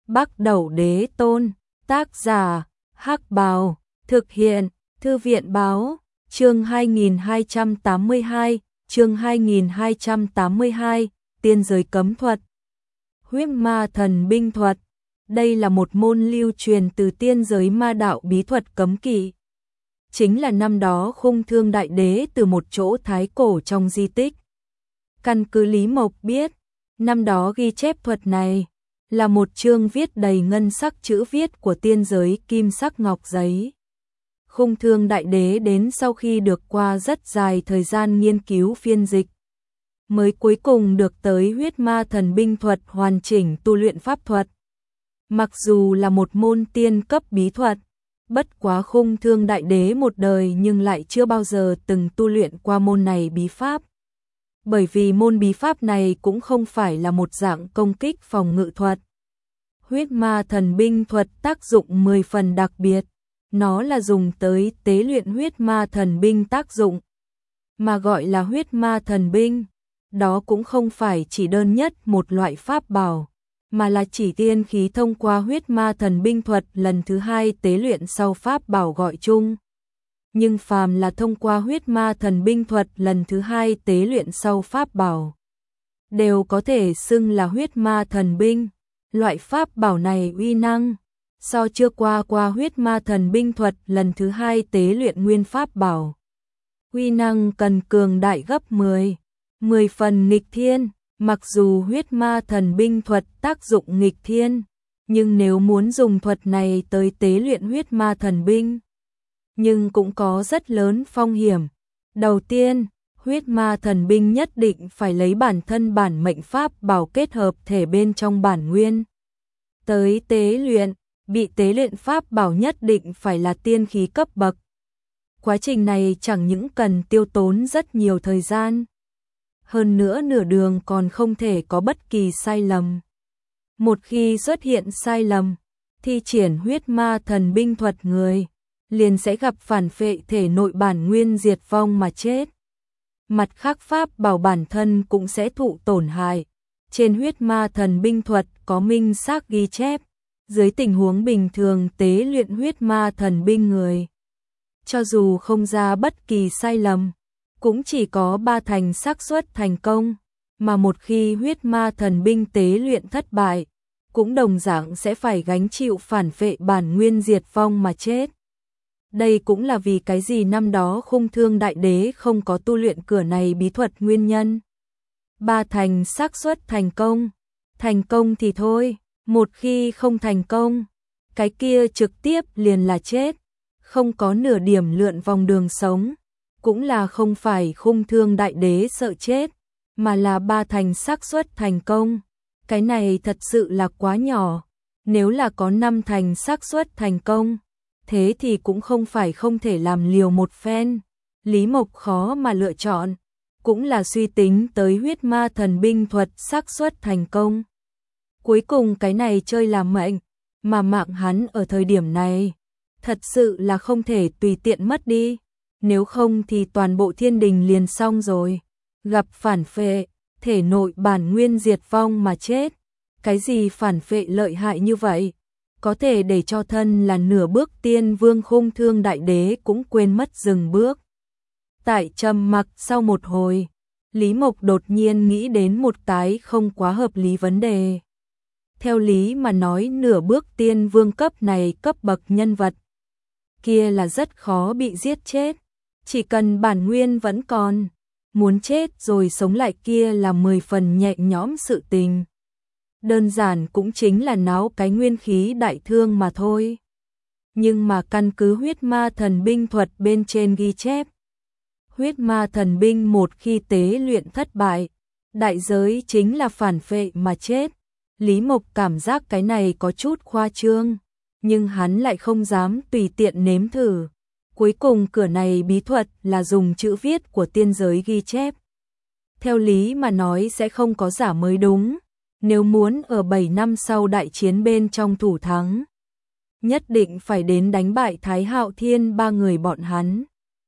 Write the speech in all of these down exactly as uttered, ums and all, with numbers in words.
Bắc Đẩu Đế Tôn, tác giả, Hắc Bào, thực hiện, Thư viện báo, chương hai nghìn hai trăm tám mươi hai, chương hai nghìn hai trăm tám mươi hai, tiên giới cấm thuật. Huyết ma thần binh thuật, đây là một môn lưu truyền từ tiên giới ma đạo bí thuật cấm kỵ. Chính là năm đó Khung Thương Đại Đế từ một chỗ thái cổ trong di tích. Căn cứ Lý Mộc biết, năm đó ghi chép thuật này là một chương viết đầy ngân sắc chữ viết của tiên giới kim sắc ngọc giấy. Khung Thương Đại Đế đến sau khi được qua rất dài thời gian nghiên cứu phiên dịch, mới cuối cùng được tới huyết ma thần binh thuật hoàn chỉnh tu luyện pháp thuật. Mặc dù là một môn tiên cấp bí thuật, bất quá Khung Thương Đại Đế một đời nhưng lại chưa bao giờ từng tu luyện qua môn này bí pháp. Bởi vì môn bí pháp này cũng không phải là một dạng công kích phòng ngự thuật. Huyết ma thần binh thuật tác dụng mười phần đặc biệt, nó là dùng tới tế luyện huyết ma thần binh tác dụng. Mà gọi là huyết ma thần binh, đó cũng không phải chỉ đơn nhất một loại pháp bảo, mà là chỉ tiên khí thông qua huyết ma thần binh thuật lần thứ hai tế luyện sau pháp bảo gọi chung. Nhưng phàm là thông qua huyết ma thần binh thuật lần thứ hai tế luyện sau pháp bảo, đều có thể xưng là huyết ma thần binh. Loại pháp bảo này uy năng so chưa qua qua huyết ma thần binh thuật lần thứ hai tế luyện nguyên pháp bảo, uy năng cần cường đại gấp mười, mười phần nghịch thiên. Mặc dù huyết ma thần binh thuật tác dụng nghịch thiên, nhưng nếu muốn dùng thuật này tới tế luyện huyết ma thần binh, nhưng cũng có rất lớn phong hiểm. Đầu tiên, huyết ma thần binh nhất định phải lấy bản thân bản mệnh pháp bảo kết hợp thể bên trong bản nguyên tới tế luyện, bị tế luyện pháp bảo nhất định phải là tiên khí cấp bậc. Quá trình này chẳng những cần tiêu tốn rất nhiều thời gian, hơn nữa nửa đường còn không thể có bất kỳ sai lầm. Một khi xuất hiện sai lầm, thi triển huyết ma thần binh thuật người liền sẽ gặp phản phệ thể nội bản nguyên diệt vong mà chết. Mặt khác pháp bảo bản thân cũng sẽ thụ tổn hại. Trên huyết ma thần binh thuật có minh xác ghi chép, dưới tình huống bình thường tế luyện huyết ma thần binh người, cho dù không ra bất kỳ sai lầm, cũng chỉ có ba thành xác suất thành công, mà một khi huyết ma thần binh tế luyện thất bại, cũng đồng dạng sẽ phải gánh chịu phản phệ bản nguyên diệt vong mà chết. Đây cũng là vì cái gì năm đó Khung Thương Đại Đế không có tu luyện cửa này bí thuật nguyên nhân. Ba thành xác suất thành công, thành công thì thôi, một khi không thành công, cái kia trực tiếp liền là chết, không có nửa điểm lượn vòng đường sống. Cũng là không phải Khung Thương Đại Đế sợ chết, mà là ba thành xác suất thành công. Cái này thật sự là quá nhỏ. Nếu là có năm thành xác suất thành công, thế thì cũng không phải không thể làm liều một phen. Lý Mộc khó mà lựa chọn, cũng là suy tính tới huyết ma thần binh thuật xác suất thành công. Cuối cùng cái này chơi là mệnh, mà mạng hắn ở thời điểm này thật sự là không thể tùy tiện mất đi. Nếu không thì toàn bộ thiên đình liền xong rồi, gặp phản phệ, thể nội bản nguyên diệt vong mà chết. Cái gì phản phệ lợi hại như vậy, có thể để cho thân là nửa bước tiên vương Khung Thương Đại Đế cũng quên mất dừng bước. Tại trầm mặc sau một hồi, Lý Mộc đột nhiên nghĩ đến một cái không quá hợp lý vấn đề. Theo lý mà nói, nửa bước tiên vương cấp này cấp bậc nhân vật kia là rất khó bị giết chết. Chỉ cần bản nguyên vẫn còn, muốn chết rồi sống lại kia là mười phần nhẹ nhõm sự tình. Đơn giản cũng chính là náo cái nguyên khí đại thương mà thôi. Nhưng mà căn cứ huyết ma thần binh thuật bên trên ghi chép, huyết ma thần binh một khi tế luyện thất bại, đại giới chính là phản phệ mà chết. Lý Mộc cảm giác cái này có chút khoa trương, nhưng hắn lại không dám tùy tiện nếm thử. Cuối cùng cửa này bí thuật là dùng chữ viết của tiên giới ghi chép. Theo lý mà nói sẽ không có giả mới đúng. Nếu muốn ở bảy năm sau đại chiến bên trong thủ thắng, nhất định phải đến đánh bại Thái Hạo Thiên ba người bọn hắn.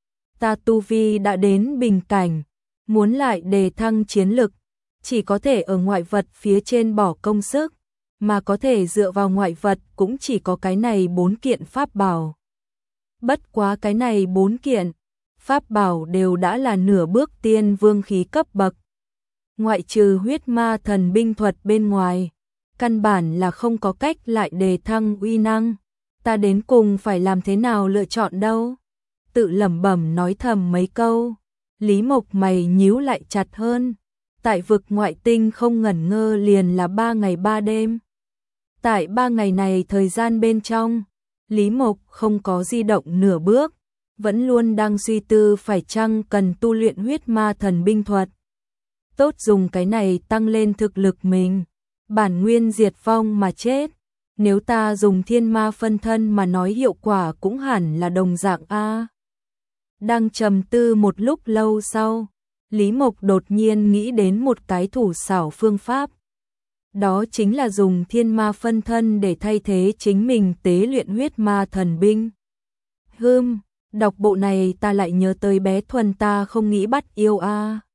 Ta tu vi đã đến bình cảnh, muốn lại đề thăng chiến lực, chỉ có thể ở ngoại vật phía trên bỏ công sức. mà có thể dựa vào ngoại vật cũng chỉ có cái này bốn kiện pháp bảo. Bất quá cái này bốn kiện pháp bảo đều đã là nửa bước tiên vương khí cấp bậc. Ngoại trừ huyết ma thần binh thuật bên ngoài, căn bản là không có cách lại đề thăng uy năng. Ta đến cùng phải làm thế nào lựa chọn đâu? Tự lẩm bẩm nói thầm mấy câu, Lý Mộc mày nhíu lại chặt hơn. Tại vực ngoại tinh không ngẩn ngơ liền là ba ngày ba đêm. Tại ba ngày này thời gian bên trong, Lý Mộc không có di động nửa bước, vẫn luôn đang suy tư phải chăng cần tu luyện huyết ma thần binh thuật. Tốt dùng cái này tăng lên thực lực mình, bản nguyên diệt vong mà chết. Nếu ta dùng thiên ma phân thân mà nói hiệu quả cũng hẳn là đồng dạng a. Đang trầm tư một lúc lâu sau, Lý Mộc đột nhiên nghĩ đến một cái thủ xảo phương pháp. Đó chính là dùng thiên ma phân thân để thay thế chính mình tế luyện huyết ma thần binh. Hừm, đọc bộ này ta lại nhớ tới bé Thuần ta không nghĩ bắt yêu a.